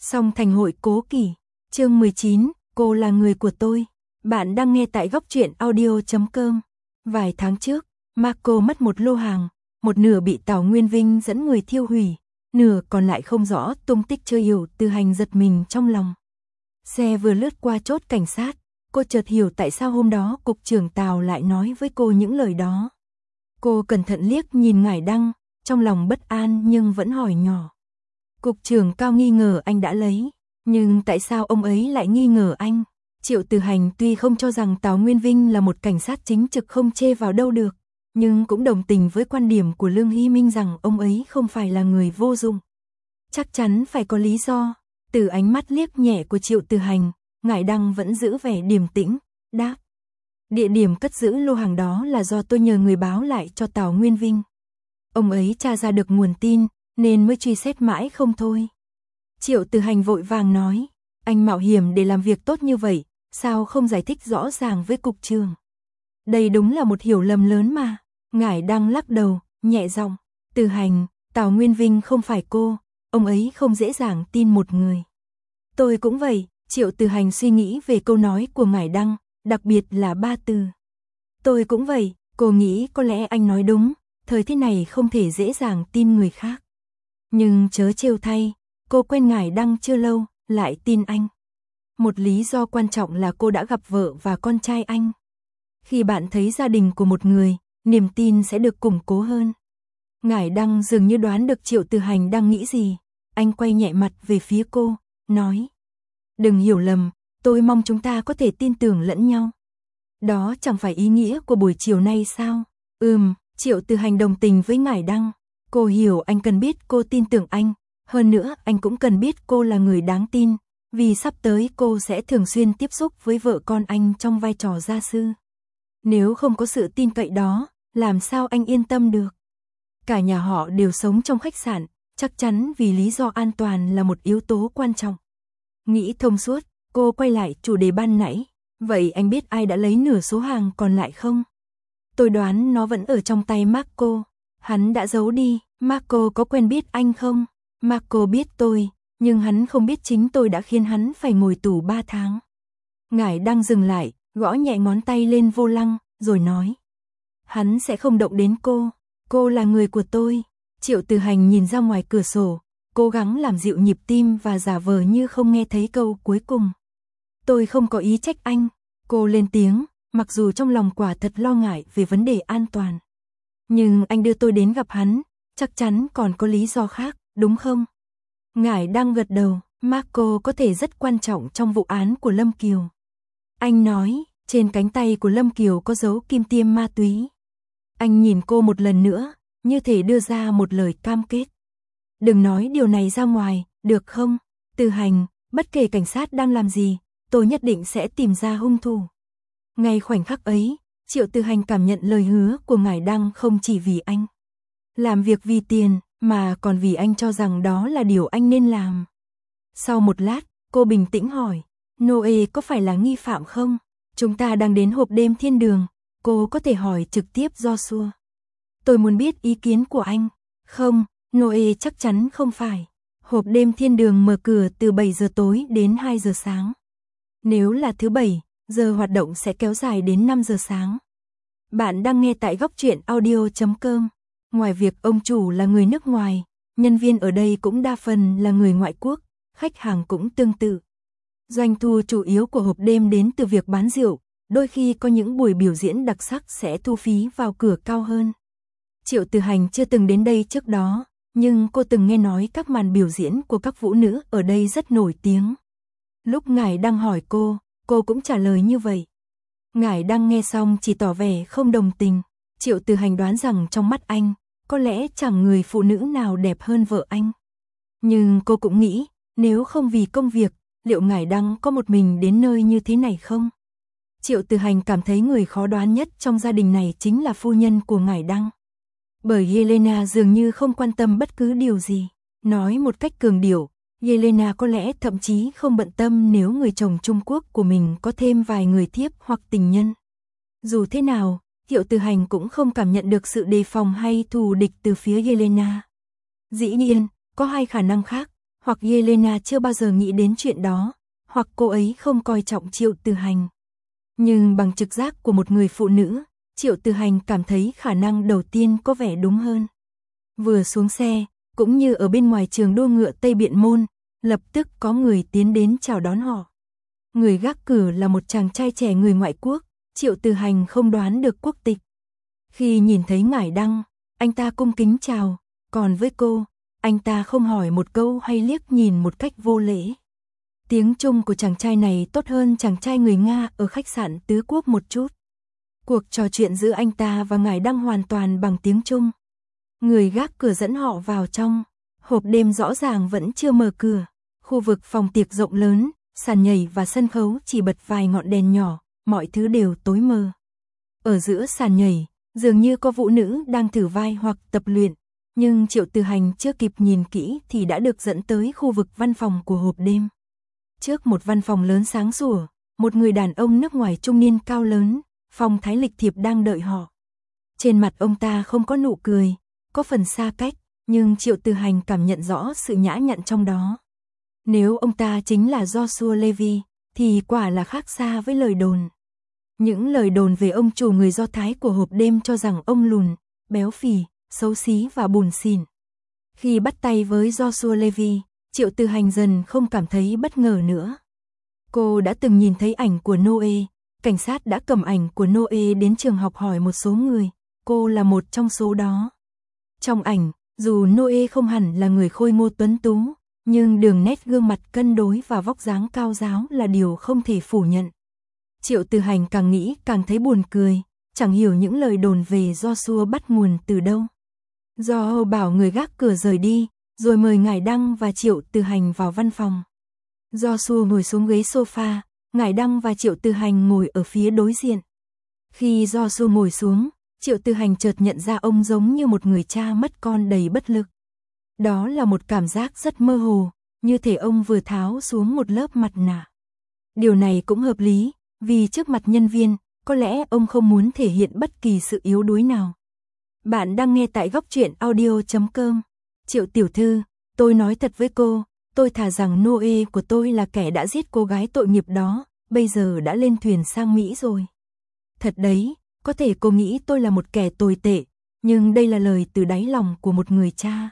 Song thành hội cố kỷ, chương 19, cô là người của tôi. Bạn đang nghe tại góc truyện audio.com. Vài tháng trước, Marco mất một lô hàng, một nửa bị Tào Nguyên Vinh dẫn người thiêu hủy, nửa còn lại không rõ tung tích. Triệu Từ Hành giật mình trong lòng. Xe vừa lướt qua chốt cảnh sát, cô chợt hiểu tại sao hôm đó cục trưởng Tào lại nói với cô những lời đó. Cô cẩn thận liếc nhìn Ngải Đăng, trong lòng bất an nhưng vẫn hỏi nhỏ. Cục trưởng Cao nghi ngờ anh đã lấy, nhưng tại sao ông ấy lại nghi ngờ anh? Triệu Từ Hành tuy không cho rằng Tào Nguyên Vinh là một cảnh sát chính trực không chê vào đâu được, nhưng cũng đồng tình với quan điểm của Lương Hy Minh rằng ông ấy không phải là người vô dụng. Chắc chắn phải có lý do. Từ ánh mắt liếc nhẹ của Triệu Từ Hành, Ngải Đăng vẫn giữ vẻ điềm tĩnh, đáp. Địa điểm cất giữ lô hàng đó là do tôi nhờ người báo lại cho Tào Nguyên Vinh. Ông ấy tra ra được nguồn tin, nên mới truy xét mãi không thôi. Triệu Từ Hành vội vàng nói, anh mạo hiểm để làm việc tốt như vậy, sao không giải thích rõ ràng với cục trưởng? Đây đúng là một hiểu lầm lớn mà. Ngải Đăng lắc đầu, nhẹ giọng, Từ Hành, Tào Nguyên Vinh không phải cô, ông ấy không dễ dàng tin một người. Tôi cũng vậy. Triệu Từ Hành suy nghĩ về câu nói của Ngải Đăng, đặc biệt là 3 từ. Tôi cũng vậy. Cô nghĩ có lẽ anh nói đúng, thời thế này không thể dễ dàng tin người khác. Nhưng chớ trêu thay, cô quen Ngải Đăng chưa lâu, lại tin anh. Một lý do quan trọng là cô đã gặp vợ và con trai anh. Khi bạn thấy gia đình của một người, niềm tin sẽ được củng cố hơn. Ngải Đăng dường như đoán được Triệu Từ Hành đang nghĩ gì. Anh quay nhẹ mặt về phía cô, nói. Đừng hiểu lầm, tôi mong chúng ta có thể tin tưởng lẫn nhau. Đó chẳng phải ý nghĩa của buổi chiều nay sao? Triệu Từ Hành đồng tình với Ngải Đăng. Cô hiểu anh cần biết cô tin tưởng anh. Hơn nữa anh cũng cần biết cô là người đáng tin. Vì sắp tới cô sẽ thường xuyên tiếp xúc với vợ con anh trong vai trò gia sư. Nếu không có sự tin cậy đó, làm sao anh yên tâm được? Cả nhà họ đều sống trong khách sạn, chắc chắn vì lý do an toàn là một yếu tố quan trọng. Nghĩ thông suốt, cô quay lại chủ đề ban nãy. Vậy anh biết ai đã lấy nửa số hàng còn lại không? Tôi đoán nó vẫn ở trong tay Marco. Hắn đã giấu đi. Marco có quen biết anh không? Marco biết tôi, nhưng hắn không biết chính tôi đã khiến hắn phải ngồi tù 3 tháng. Ngải Đăng dừng lại, gõ nhẹ ngón tay lên vô lăng, rồi nói. Hắn sẽ không động đến cô là người của tôi. Triệu Từ Hành nhìn ra ngoài cửa sổ, cố gắng làm dịu nhịp tim và giả vờ như không nghe thấy câu cuối cùng. Tôi không có ý trách anh. Cô lên tiếng, mặc dù trong lòng quả thật lo ngại về vấn đề an toàn. Nhưng anh đưa tôi đến gặp hắn, chắc chắn còn có lý do khác, đúng không? Ngải Đăng gật đầu, Marco có thể rất quan trọng trong vụ án của Lâm Kiều. Anh nói, trên cánh tay của Lâm Kiều có dấu kim tiêm ma túy. Anh nhìn cô một lần nữa, như thể đưa ra một lời cam kết. Đừng nói điều này ra ngoài, được không? Từ Hành, bất kể cảnh sát đang làm gì, tôi nhất định sẽ tìm ra hung thủ. Ngay khoảnh khắc ấy, Triệu Từ Hành cảm nhận lời hứa của Ngải Đăng không chỉ vì anh làm việc vì tiền, mà còn vì anh cho rằng đó là điều anh nên làm. Sau một lát, cô bình tĩnh hỏi, Noe có phải là nghi phạm không? Chúng ta đang đến hộp đêm thiên đường, cô có thể hỏi trực tiếp Joshua. Tôi muốn biết ý kiến của anh. Không, Noe chắc chắn không phải. Hộp đêm thiên đường mở cửa từ 7 giờ tối đến 2 giờ sáng. Nếu là thứ Bảy, giờ hoạt động sẽ kéo dài đến 5 giờ sáng. Bạn đang nghe tại góc truyện audio.com. Ngoài việc ông chủ là người nước ngoài, nhân viên ở đây cũng đa phần là người ngoại quốc, khách hàng cũng tương tự. Doanh thu chủ yếu của hộp đêm đến từ việc bán rượu, đôi khi có những buổi biểu diễn đặc sắc sẽ thu phí vào cửa cao hơn. Triệu Từ Hành chưa từng đến đây trước đó, nhưng cô từng nghe nói các màn biểu diễn của các vũ nữ ở đây rất nổi tiếng. Lúc Ngải Đăng hỏi cô cũng trả lời như vậy. Ngải Đăng nghe xong chỉ tỏ vẻ không đồng tình. Triệu Từ Hành đoán rằng trong mắt anh, có lẽ chẳng người phụ nữ nào đẹp hơn vợ anh. Nhưng cô cũng nghĩ, nếu không vì công việc, liệu Ngải Đăng có một mình đến nơi như thế này không? Triệu Từ Hành cảm thấy người khó đoán nhất trong gia đình này chính là phu nhân của Ngải Đăng. Bởi Yelena dường như không quan tâm bất cứ điều gì. Nói một cách cường điệu, Yelena có lẽ thậm chí không bận tâm nếu người chồng Trung Quốc của mình có thêm vài người thiếp hoặc tình nhân. Dù thế nào, Triệu Từ Hành cũng không cảm nhận được sự đề phòng hay thù địch từ phía Yelena. Dĩ nhiên, có hai khả năng khác, Hoặc Yelena chưa bao giờ nghĩ đến chuyện đó, hoặc cô ấy không coi trọng Triệu Từ Hành. Nhưng bằng trực giác của một người phụ nữ, Triệu Từ Hành cảm thấy khả năng đầu tiên có vẻ đúng hơn. Vừa xuống xe, cũng như ở bên ngoài trường đua ngựa Tây Biện Môn, lập tức có người tiến đến chào đón họ. Người gác cửa là một chàng trai trẻ người ngoại quốc, Triệu Từ Hành không đoán được quốc tịch. Khi nhìn thấy ngải Đăng, anh ta cung kính chào, còn với cô, anh ta không hỏi một câu hay liếc nhìn một cách vô lễ. Tiếng Trung của chàng trai này tốt hơn chàng trai người Nga ở khách sạn Tứ Quốc một chút. Cuộc trò chuyện giữa anh ta và ngải Đăng hoàn toàn bằng tiếng Trung. Người gác cửa dẫn họ vào trong, hộp đêm rõ ràng vẫn chưa mở cửa. Khu vực phòng tiệc rộng lớn, sàn nhảy và sân khấu chỉ bật vài ngọn đèn nhỏ, mọi thứ đều tối mờ. Ở giữa sàn nhảy, dường như có vũ nữ đang thử vai hoặc tập luyện, nhưng Triệu Từ Hành chưa kịp nhìn kỹ thì đã được dẫn tới khu vực văn phòng của hộp đêm. Trước một văn phòng lớn sáng sủa, một người đàn ông nước ngoài trung niên cao lớn, phong thái lịch thiệp đang đợi họ. Trên mặt ông ta không có nụ cười, có phần xa cách, nhưng Triệu Từ Hành cảm nhận rõ sự nhã nhặn trong đó. Nếu ông ta chính là Joshua Levy, thì quả là khác xa với lời đồn. Những lời đồn về ông chủ người Do Thái của hộp đêm cho rằng ông lùn, béo phì, xấu xí và bùn xỉn. Khi bắt tay với Joshua Levy, Triệu Từ Hành dần không cảm thấy bất ngờ nữa. Cô đã từng nhìn thấy ảnh của Noe, cảnh sát đã cầm ảnh của Noe đến trường học hỏi một số người, cô là một trong số đó. Trong ảnh, dù Noe không hẳn là người khôi ngô tuấn tú, nhưng đường nét gương mặt cân đối và vóc dáng cao ráo là điều không thể phủ nhận. Triệu Từ Hành càng nghĩ càng thấy buồn cười, chẳng hiểu những lời đồn về Joshua bắt nguồn từ đâu. Do bảo người gác cửa rời đi, rồi mời ngải Đăng và Triệu Từ Hành vào văn phòng. Joshua ngồi xuống ghế sofa, ngải Đăng và Triệu Từ Hành ngồi ở phía đối diện. Khi Joshua ngồi xuống, Triệu Từ Hành chợt nhận ra ông giống như một người cha mất con đầy bất lực. Đó là một cảm giác rất mơ hồ, như thể ông vừa tháo xuống một lớp mặt nạ. Điều này cũng hợp lý, vì trước mặt nhân viên, có lẽ ông không muốn thể hiện bất kỳ sự yếu đuối nào. Bạn đang nghe tại góc truyện audio.com. Triệu tiểu thư, tôi nói thật với cô, tôi thà rằng Noe của tôi là kẻ đã giết cô gái tội nghiệp đó, bây giờ đã lên thuyền sang Mỹ rồi. Thật đấy, có thể cô nghĩ tôi là một kẻ tồi tệ, nhưng đây là lời từ đáy lòng của một người cha.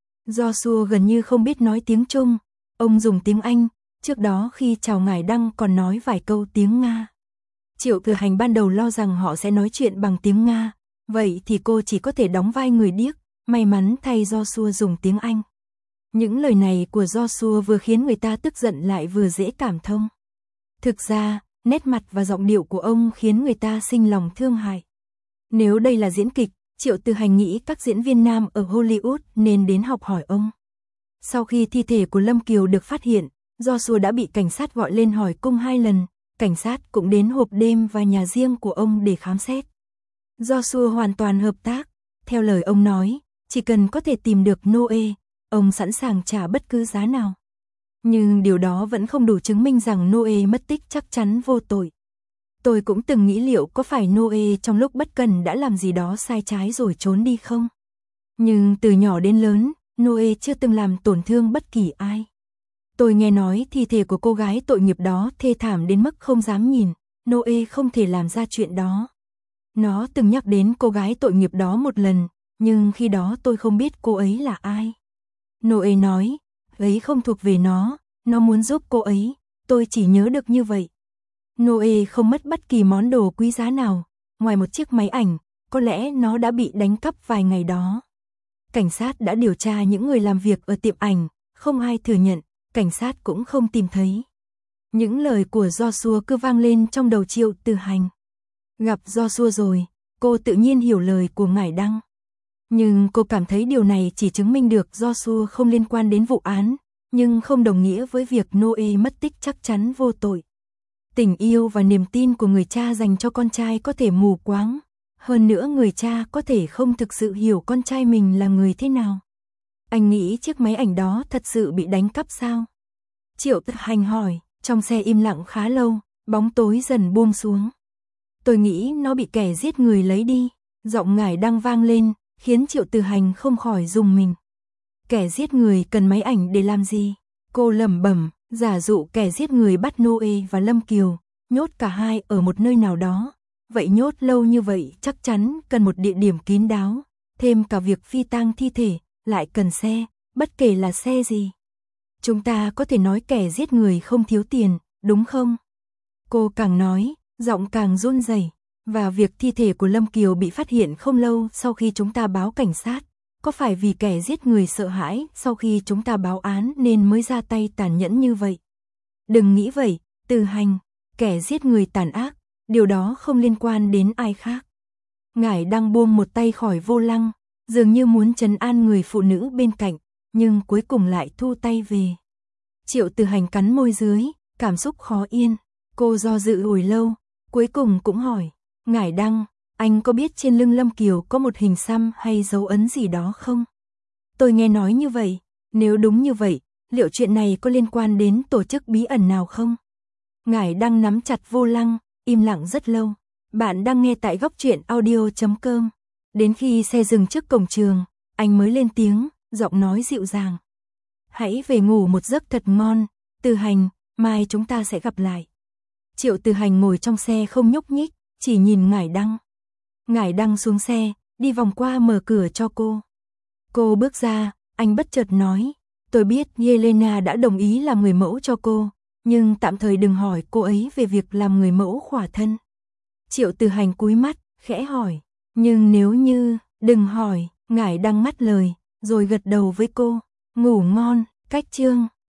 Joshua gần như không biết nói tiếng Trung, ông dùng tiếng Anh, trước đó khi chào ngải Đăng còn nói vài câu tiếng Nga. Triệu Từ Hành ban đầu lo rằng họ sẽ nói chuyện bằng tiếng Nga, vậy thì cô chỉ có thể đóng vai người điếc, may mắn thay Joshua dùng tiếng Anh. Những lời này của Joshua vừa khiến người ta tức giận lại vừa dễ cảm thông. Thực ra, nét mặt và giọng điệu của ông khiến người ta sinh lòng thương hại. Nếu đây là diễn kịch, Triệu Từ Hành nghĩ các diễn viên nam ở Hollywood nên đến học hỏi ông. Sau khi thi thể của Lâm Kiều được phát hiện, Joshua đã bị cảnh sát gọi lên hỏi cung 2 lần, cảnh sát cũng đến hộp đêm và nhà riêng của ông để khám xét. Joshua hoàn toàn hợp tác, theo lời ông nói, chỉ cần có thể tìm được Noe, ông sẵn sàng trả bất cứ giá nào. Nhưng điều đó vẫn không đủ chứng minh rằng Noe mất tích chắc chắn vô tội. Tôi cũng từng nghĩ liệu có phải Noe trong lúc bất cần đã làm gì đó sai trái rồi trốn đi không? Nhưng từ nhỏ đến lớn, Noe chưa từng làm tổn thương bất kỳ ai. Tôi nghe nói thi thể của cô gái tội nghiệp đó thê thảm đến mức không dám nhìn, Noe không thể làm ra chuyện đó. Nó từng nhắc đến cô gái tội nghiệp đó một lần, nhưng khi đó tôi không biết cô ấy là ai. Noe nói, ấy không thuộc về nó muốn giúp cô ấy, tôi chỉ nhớ được như vậy. Noe không mất bất kỳ món đồ quý giá nào, ngoài một chiếc máy ảnh, có lẽ nó đã bị đánh cắp vài ngày đó. Cảnh sát đã điều tra những người làm việc ở tiệm ảnh, không ai thừa nhận, cảnh sát cũng không tìm thấy. Những lời của Joshua cứ vang lên trong đầu Triệu Từ Hành. Gặp Joshua rồi, cô tự nhiên hiểu lời của ngải Đăng. Nhưng cô cảm thấy điều này chỉ chứng minh được Joshua không liên quan đến vụ án, nhưng không đồng nghĩa với việc Noe mất tích chắc chắn vô tội. Tình yêu và niềm tin của người cha dành cho con trai có thể mù quáng, hơn nữa người cha có thể không thực sự hiểu con trai mình là người thế nào. Anh nghĩ chiếc máy ảnh đó thật sự bị đánh cắp sao? Triệu Từ Hành hỏi, trong xe im lặng khá lâu, bóng tối dần buông xuống. Tôi nghĩ nó bị kẻ giết người lấy đi, giọng ngải Đăng vang lên, khiến Triệu Từ Hành không khỏi rùng mình. Kẻ giết người cần máy ảnh để làm gì? Cô lẩm bẩm, giả dụ kẻ giết người bắt Noe và Lâm Kiều, nhốt cả hai ở một nơi nào đó. Vậy nhốt lâu như vậy chắc chắn cần một địa điểm kín đáo, thêm cả việc phi tang thi thể, lại cần xe, bất kể là xe gì. Chúng ta có thể nói kẻ giết người không thiếu tiền, đúng không? Cô càng nói, giọng càng run rẩy. Và việc thi thể của Lâm Kiều bị phát hiện không lâu sau khi chúng ta báo cảnh sát, có phải vì kẻ giết người sợ hãi sau khi chúng ta báo án nên mới ra tay tàn nhẫn như vậy? Đừng nghĩ vậy, Từ Hành, kẻ giết người tàn ác, điều đó không liên quan đến ai khác. Ngải đang buông một tay khỏi vô lăng, dường như muốn trấn an người phụ nữ bên cạnh, nhưng cuối cùng lại thu tay về. Triệu Từ Hành cắn môi dưới, cảm xúc khó yên, cô do dự hồi lâu, cuối cùng cũng hỏi, Ngải Đăng, anh có biết trên lưng Lâm Kiều có một hình xăm hay dấu ấn gì đó không? Tôi nghe nói như vậy, nếu đúng như vậy, liệu chuyện này có liên quan đến tổ chức bí ẩn nào không? Ngải Đăng nắm chặt vô lăng, im lặng rất lâu. Bạn đang nghe tại góc truyện audio.com. Đến khi xe dừng trước cổng trường, anh mới lên tiếng, giọng nói dịu dàng. Hãy về ngủ một giấc thật ngon, Từ Hành, mai chúng ta sẽ gặp lại. Triệu Từ Hành ngồi trong xe không nhúc nhích, chỉ nhìn Ngải Đăng. Ngải Đăng xuống xe, đi vòng qua mở cửa cho cô. Cô bước ra, anh bất chợt nói, tôi biết Yelena đã đồng ý làm người mẫu cho cô, nhưng tạm thời đừng hỏi cô ấy về việc làm người mẫu khỏa thân. Triệu Từ Hành cúi mắt, khẽ hỏi, nhưng nếu như, đừng hỏi, Ngải Đăng ngắt lời, rồi gật đầu với cô, ngủ ngon, cách chương.